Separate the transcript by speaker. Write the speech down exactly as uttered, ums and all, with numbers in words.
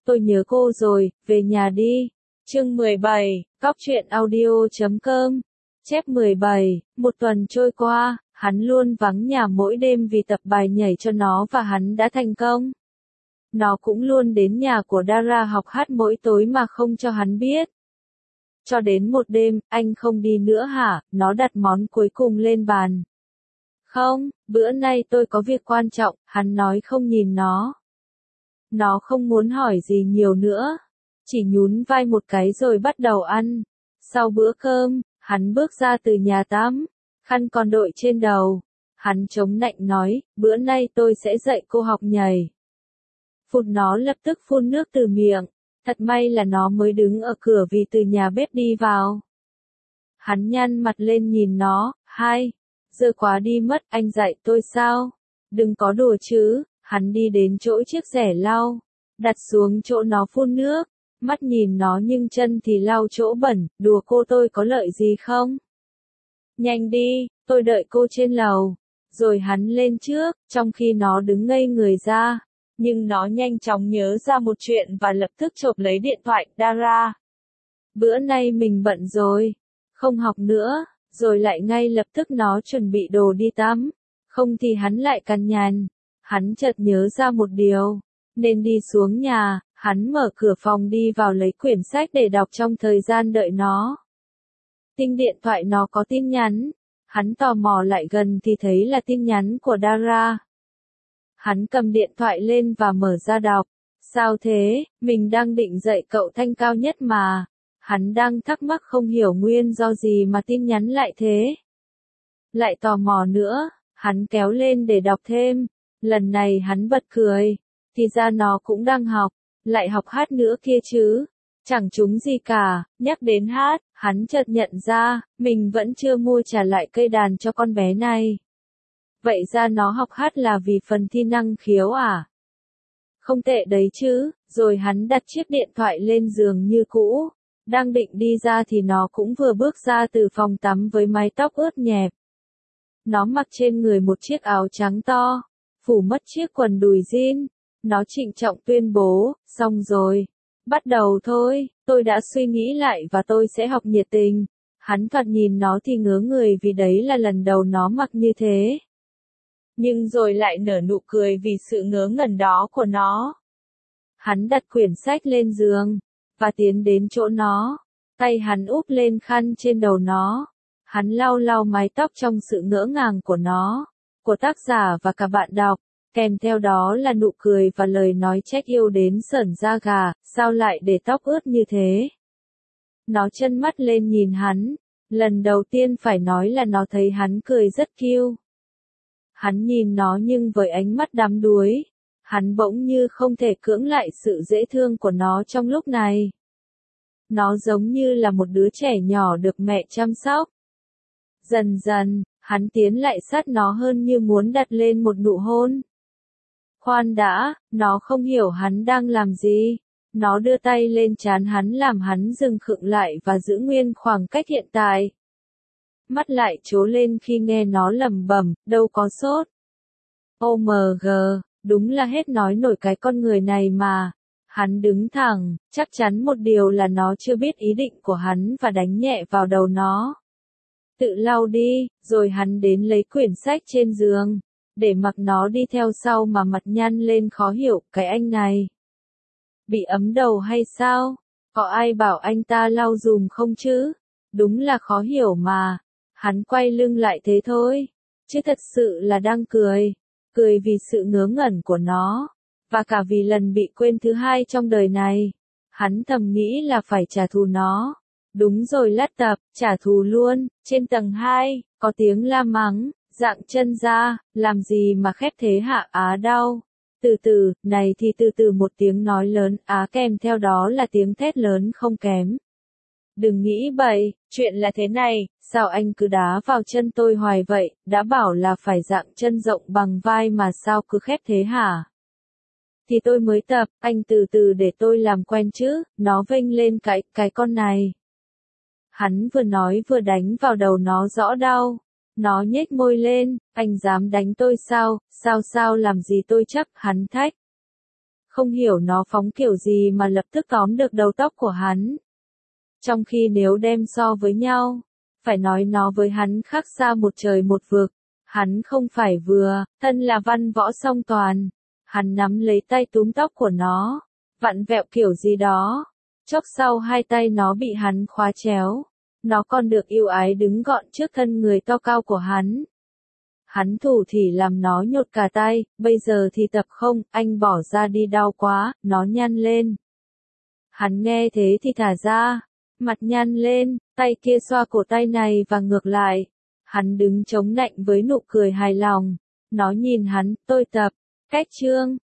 Speaker 1: tôi nhớ cô rồi, về nhà đi. Chương mười bảy, cóc truyện audio chấm com. Chép mười bảy, một tuần trôi qua, hắn luôn vắng nhà mỗi đêm vì tập bài nhảy cho nó và hắn đã thành công. Nó cũng luôn đến nhà của Dara học hát mỗi tối mà không cho hắn biết. Cho đến một đêm, anh không đi nữa hả? Nó đặt món cuối cùng lên bàn. Không, bữa nay tôi có việc quan trọng, hắn nói không nhìn nó. Nó không muốn hỏi gì nhiều nữa, chỉ nhún vai một cái rồi bắt đầu ăn. Sau bữa cơm, hắn bước ra từ nhà tắm, khăn còn đội trên đầu. Hắn chống nạnh nói, bữa nay tôi sẽ dạy cô học nhảy. Phụt, nó lập tức phun nước từ miệng. Thật may là nó mới đứng ở cửa vì từ nhà bếp đi vào. Hắn nhăn mặt lên nhìn nó, hai, giờ quá đi mất, anh dạy tôi sao? Đừng có đùa chứ. Hắn đi đến chỗ chiếc rẻ lau, đặt xuống chỗ nó phun nước, mắt nhìn nó nhưng chân thì lau chỗ bẩn, đùa cô tôi có lợi gì không? Nhanh đi, tôi đợi cô trên lầu. Rồi hắn lên trước, trong khi nó đứng ngây người ra. Nhưng nó nhanh chóng nhớ ra một chuyện và lập tức chộp lấy điện thoại, Dara. Bữa nay mình bận rồi, không học nữa, rồi lại ngay lập tức nó chuẩn bị đồ đi tắm, không thì hắn lại cằn nhằn. Hắn chợt nhớ ra một điều, nên đi xuống nhà, hắn mở cửa phòng đi vào lấy quyển sách để đọc trong thời gian đợi nó. Tinh điện thoại nó có tin nhắn, hắn tò mò lại gần thì thấy là tin nhắn của Dara. Hắn cầm điện thoại lên và mở ra đọc. Sao thế, mình đang định dạy cậu thanh cao nhất mà. Hắn đang thắc mắc không hiểu nguyên do gì mà tin nhắn lại thế. Lại tò mò nữa, hắn kéo lên để đọc thêm. Lần này hắn bật cười. Thì ra nó cũng đang học, lại học hát nữa kia chứ. Chẳng trúng gì cả, nhắc đến hát, hắn chợt nhận ra, mình vẫn chưa mua trả lại cây đàn cho con bé này. Vậy ra nó học hát là vì phần thi năng khiếu à? Không tệ đấy chứ. Rồi hắn đặt chiếc điện thoại lên giường như cũ. Đang định đi ra thì nó cũng vừa bước ra từ phòng tắm với mái tóc ướt nhẹp. Nó mặc trên người một chiếc áo trắng to, phủ mất chiếc quần đùi jean. Nó trịnh trọng tuyên bố, xong rồi. Bắt đầu thôi, tôi đã suy nghĩ lại và tôi sẽ học nhiệt tình. Hắn thoạt nhìn nó thì ngớ người vì đấy là lần đầu nó mặc như thế. Nhưng rồi lại nở nụ cười vì sự ngớ ngẩn đó của nó. Hắn đặt quyển sách lên giường, và tiến đến chỗ nó. Tay hắn úp lên khăn trên đầu nó. Hắn lau lau mái tóc trong sự ngỡ ngàng của nó, của tác giả và cả bạn đọc. Kèm theo đó là nụ cười và lời nói trách yêu đến sởn da gà, sao lại để tóc ướt như thế? Nó trân mắt lên nhìn hắn. Lần đầu tiên phải nói là nó thấy hắn cười rất cute. Hắn nhìn nó nhưng với ánh mắt đắm đuối. Hắn bỗng như không thể cưỡng lại sự dễ thương của nó trong lúc này. Nó giống như là một đứa trẻ nhỏ được mẹ chăm sóc. Dần dần, hắn tiến lại sát nó hơn như muốn đặt lên một nụ hôn. Khoan đã, nó không hiểu hắn đang làm gì. Nó đưa tay lên trán hắn làm hắn dừng khựng lại và giữ nguyên khoảng cách hiện tại. Mắt lại trố lên khi nghe nó lẩm bẩm, đâu có sốt. ô em giê, đúng là hết nói nổi cái con người này mà. Hắn đứng thẳng, chắc chắn một điều là nó chưa biết ý định của hắn và đánh nhẹ vào đầu nó. Tự lau đi, rồi hắn đến lấy quyển sách trên giường. Để mặc nó đi theo sau mà mặt nhăn lên khó hiểu, cái anh này. Bị ấm đầu hay sao? Có ai bảo anh ta lau dùm không chứ? Đúng là khó hiểu mà. Hắn quay lưng lại thế thôi. Chứ thật sự là đang cười. Cười vì sự ngớ ngẩn của nó. Và cả vì lần bị quên thứ hai trong đời này. Hắn thầm nghĩ là phải trả thù nó. Đúng rồi, lát tập, trả thù luôn. Trên tầng hai, có tiếng la mắng. Dạng chân ra, làm gì mà khép thế hả? Á đau. Từ từ, này thì từ từ một tiếng nói lớn, á kèm theo đó là tiếng thét lớn không kém. Đừng nghĩ bậy, chuyện là thế này, sao anh cứ đá vào chân tôi hoài vậy, đã bảo là phải dạng chân rộng bằng vai mà sao cứ khép thế hả? Thì tôi mới tập, anh từ từ để tôi làm quen chứ, nó vênh lên cái, cái con này. Hắn vừa nói vừa đánh vào đầu nó rõ đau. Nó nhếch môi lên, anh dám đánh tôi sao, sao sao làm gì tôi chấp, hắn thách. không hiểu nó phóng kiểu gì mà lập tức tóm được đầu tóc của hắn. Trong khi nếu đem so với nhau, phải nói nó với hắn khác xa một trời một vực. Hắn không phải vừa, thân là văn võ song toàn. Hắn nắm lấy tay túm tóc của nó, vặn vẹo kiểu gì đó. Chốc sau hai tay nó bị hắn khóa chéo. Nó còn được yêu ái đứng gọn trước thân người to cao của hắn. Hắn thủ thì làm nó nhột cả tay, bây giờ thì tập không, anh bỏ ra đi đau quá, nó nhăn lên. Hắn nghe thế thì thả ra, mặt nhăn lên, tay kia xoa cổ tay này và ngược lại. Hắn đứng chống nạnh với nụ cười hài lòng. Nó nhìn hắn, tôi tập, cách chương.